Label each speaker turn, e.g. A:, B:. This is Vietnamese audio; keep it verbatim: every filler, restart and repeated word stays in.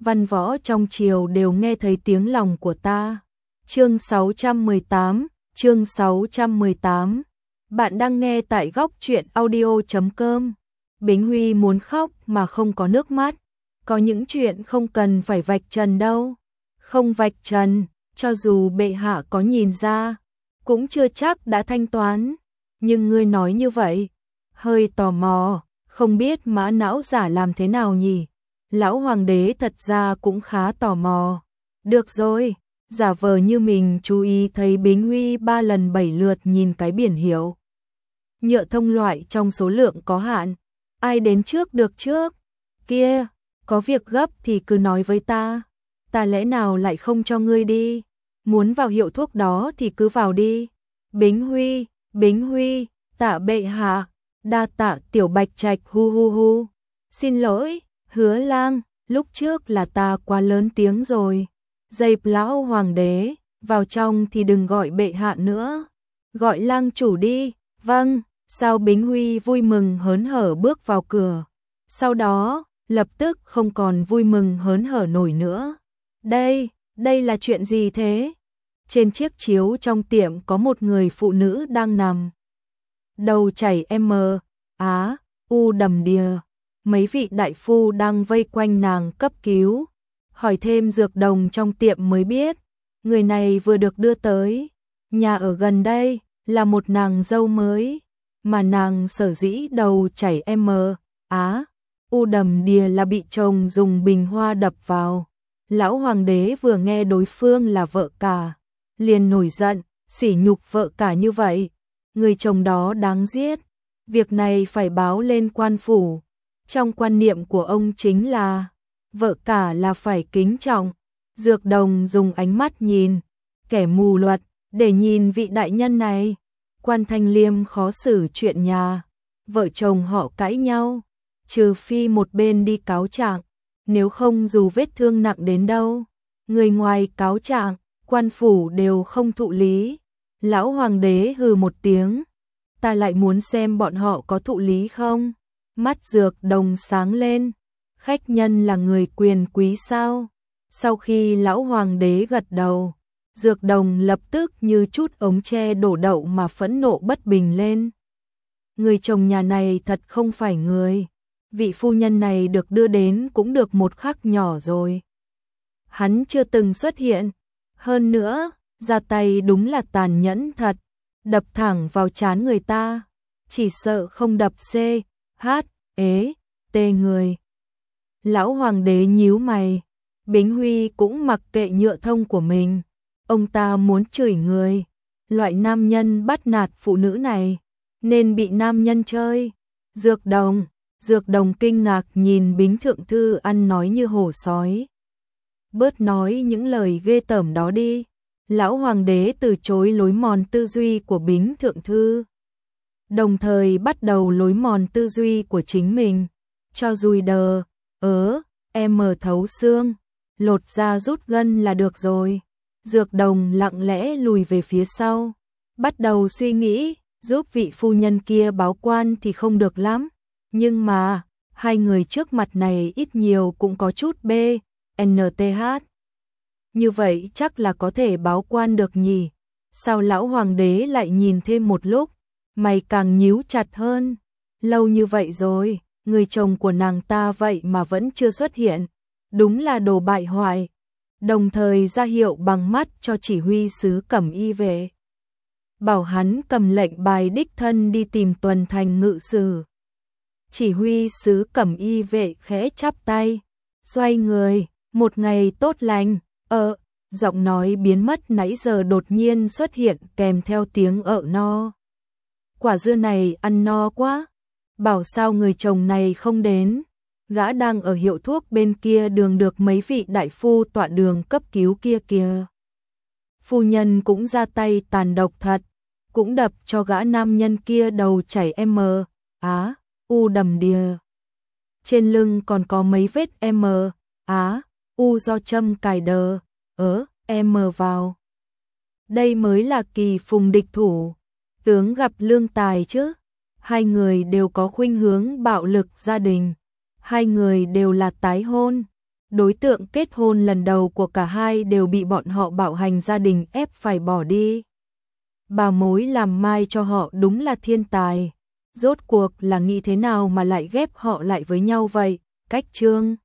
A: văn võ trong triều đều nghe thấy tiếng lòng của ta. Chương sáu trăm mười tám, chương sáu trăm mười tám. Bạn đang nghe tại góc truyện audio chấm com. Bính Huy muốn khóc mà không có nước mắt. Có những chuyện không cần phải vạch trần đâu. Không vạch trần, cho dù bệ hạ có nhìn ra, cũng chưa chắc đã thanh toán. Nhưng ngươi nói như vậy, hơi tò mò, không biết mã não giả làm thế nào nhỉ? Lão hoàng đế thật ra cũng khá tò mò. Được rồi, giả vờ như mình chú ý thấy Bính Huy ba lần bảy lượt nhìn cái biển hiệu. Nhựa thông loại trong số lượng có hạn, ai đến trước được trước. Kia, có việc gấp thì cứ nói với ta, ta lẽ nào lại không cho ngươi đi. Muốn vào hiệu thuốc đó thì cứ vào đi. Bính Huy, Bính Huy, tạ bệ hạ, đa tạ tiểu bạch trạch hu hu hu. Xin lỗi, Hứa Lang, lúc trước là ta quá lớn tiếng rồi. Dịp lão hoàng đế, vào trong thì đừng gọi bệ hạ nữa. Gọi Lang chủ đi. Vâng. Sao Bính Huy vui mừng hớn hở bước vào cửa. Sau đó, lập tức không còn vui mừng hớn hở nổi nữa. Đây, đây là chuyện gì thế? Trên chiếc chiếu trong tiệm có một người phụ nữ đang nằm. Đầu chảy M, Á, U đầm đìa. Mấy vị đại phu đang vây quanh nàng cấp cứu. Hỏi thêm dược đồng trong tiệm mới biết. Người này vừa được đưa tới. Nhà ở gần đây, là một nàng dâu mới. Mà nàng sở dĩ đầu chảy M, Á, U đầm đìa là bị chồng dùng bình hoa đập vào. Lão hoàng đế vừa nghe đối phương là vợ cả, liền nổi giận, sỉ nhục vợ cả như vậy. Người chồng đó đáng giết. Việc này phải báo lên quan phủ. Trong quan niệm của ông chính là vợ cả là phải kính trọng. Dược đồng dùng ánh mắt nhìn, kẻ mù luật, để nhìn vị đại nhân này. Quan Thanh Liêm khó xử chuyện nhà, vợ chồng họ cãi nhau, trừ phi một bên đi cáo trạng, nếu không dù vết thương nặng đến đâu, người ngoài cáo trạng, quan phủ đều không thụ lý. Lão hoàng đế hừ một tiếng, ta lại muốn xem bọn họ có thụ lý không. Mắt dược đồng sáng lên, khách nhân là người quyền quý sao? Sau khi lão hoàng đế gật đầu, dược đồng lập tức như chút ống tre đổ đậu mà phẫn nộ bất bình lên. Người chồng nhà này thật không phải người. Vị phu nhân này được đưa đến cũng được một khắc nhỏ rồi. Hắn chưa từng xuất hiện. Hơn nữa, ra tay đúng là tàn nhẫn thật. Đập thẳng vào trán người ta. Chỉ sợ không đập C, H, ế, T người. Lão hoàng đế nhíu mày. Bính Huy cũng mặc kệ nhựa thông của mình. Ông ta muốn chửi người. Loại nam nhân bắt nạt phụ nữ này nên bị nam nhân chơi. Dược đồng, dược đồng kinh ngạc nhìn Bính thượng thư ăn nói như hổ sói. Bớt nói những lời ghê tởm đó đi. Lão hoàng đế từ chối lối mòn tư duy của Bính thượng thư, đồng thời bắt đầu lối mòn tư duy của chính mình. Cho dùi đờ, ớ, em mờ thấu xương, lột ra rút gân là được rồi. Dược đồng lặng lẽ lùi về phía sau, bắt đầu suy nghĩ, giúp vị phu nhân kia báo quan thì không được lắm. Nhưng mà, hai người trước mặt này ít nhiều cũng có chút B, N T H. Như vậy chắc là có thể báo quan được nhỉ? Sao lão hoàng đế lại nhìn thêm một lúc, mày càng nhíu chặt hơn. Lâu như vậy rồi, người chồng của nàng ta vậy mà vẫn chưa xuất hiện. Đúng là đồ bại hoại. Đồng thời ra hiệu bằng mắt cho chỉ huy sứ Cẩm Y về, bảo hắn cầm lệnh bài đích thân đi tìm Tuần Thành ngự sử. Chỉ huy sứ Cẩm Y vệ khẽ chắp tay, xoay người, một ngày tốt lành. Ờ, giọng nói biến mất nãy giờ đột nhiên xuất hiện kèm theo tiếng ợ no. Quả dưa này ăn no quá. Bảo sao người chồng này không đến. Gã đang ở hiệu thuốc bên kia đường được mấy vị đại phu tọa đường cấp cứu kia kìa. Phu nhân cũng ra tay tàn độc thật, cũng đập cho gã nam nhân kia đầu chảy M, Á, U đầm đìa. Trên lưng còn có mấy vết M, Á, U do châm cài đờ, ớ, M vào. Đây mới là kỳ phùng địch thủ, tướng gặp lương tài chứ. Hai người đều có khuynh hướng bạo lực gia đình. Hai người đều là tái hôn. Đối tượng kết hôn lần đầu của cả hai đều bị bọn họ bạo hành gia đình ép phải bỏ đi. Bà mối làm mai cho họ đúng là thiên tài. Rốt cuộc là nghĩ thế nào mà lại ghép họ lại với nhau vậy? Cách chương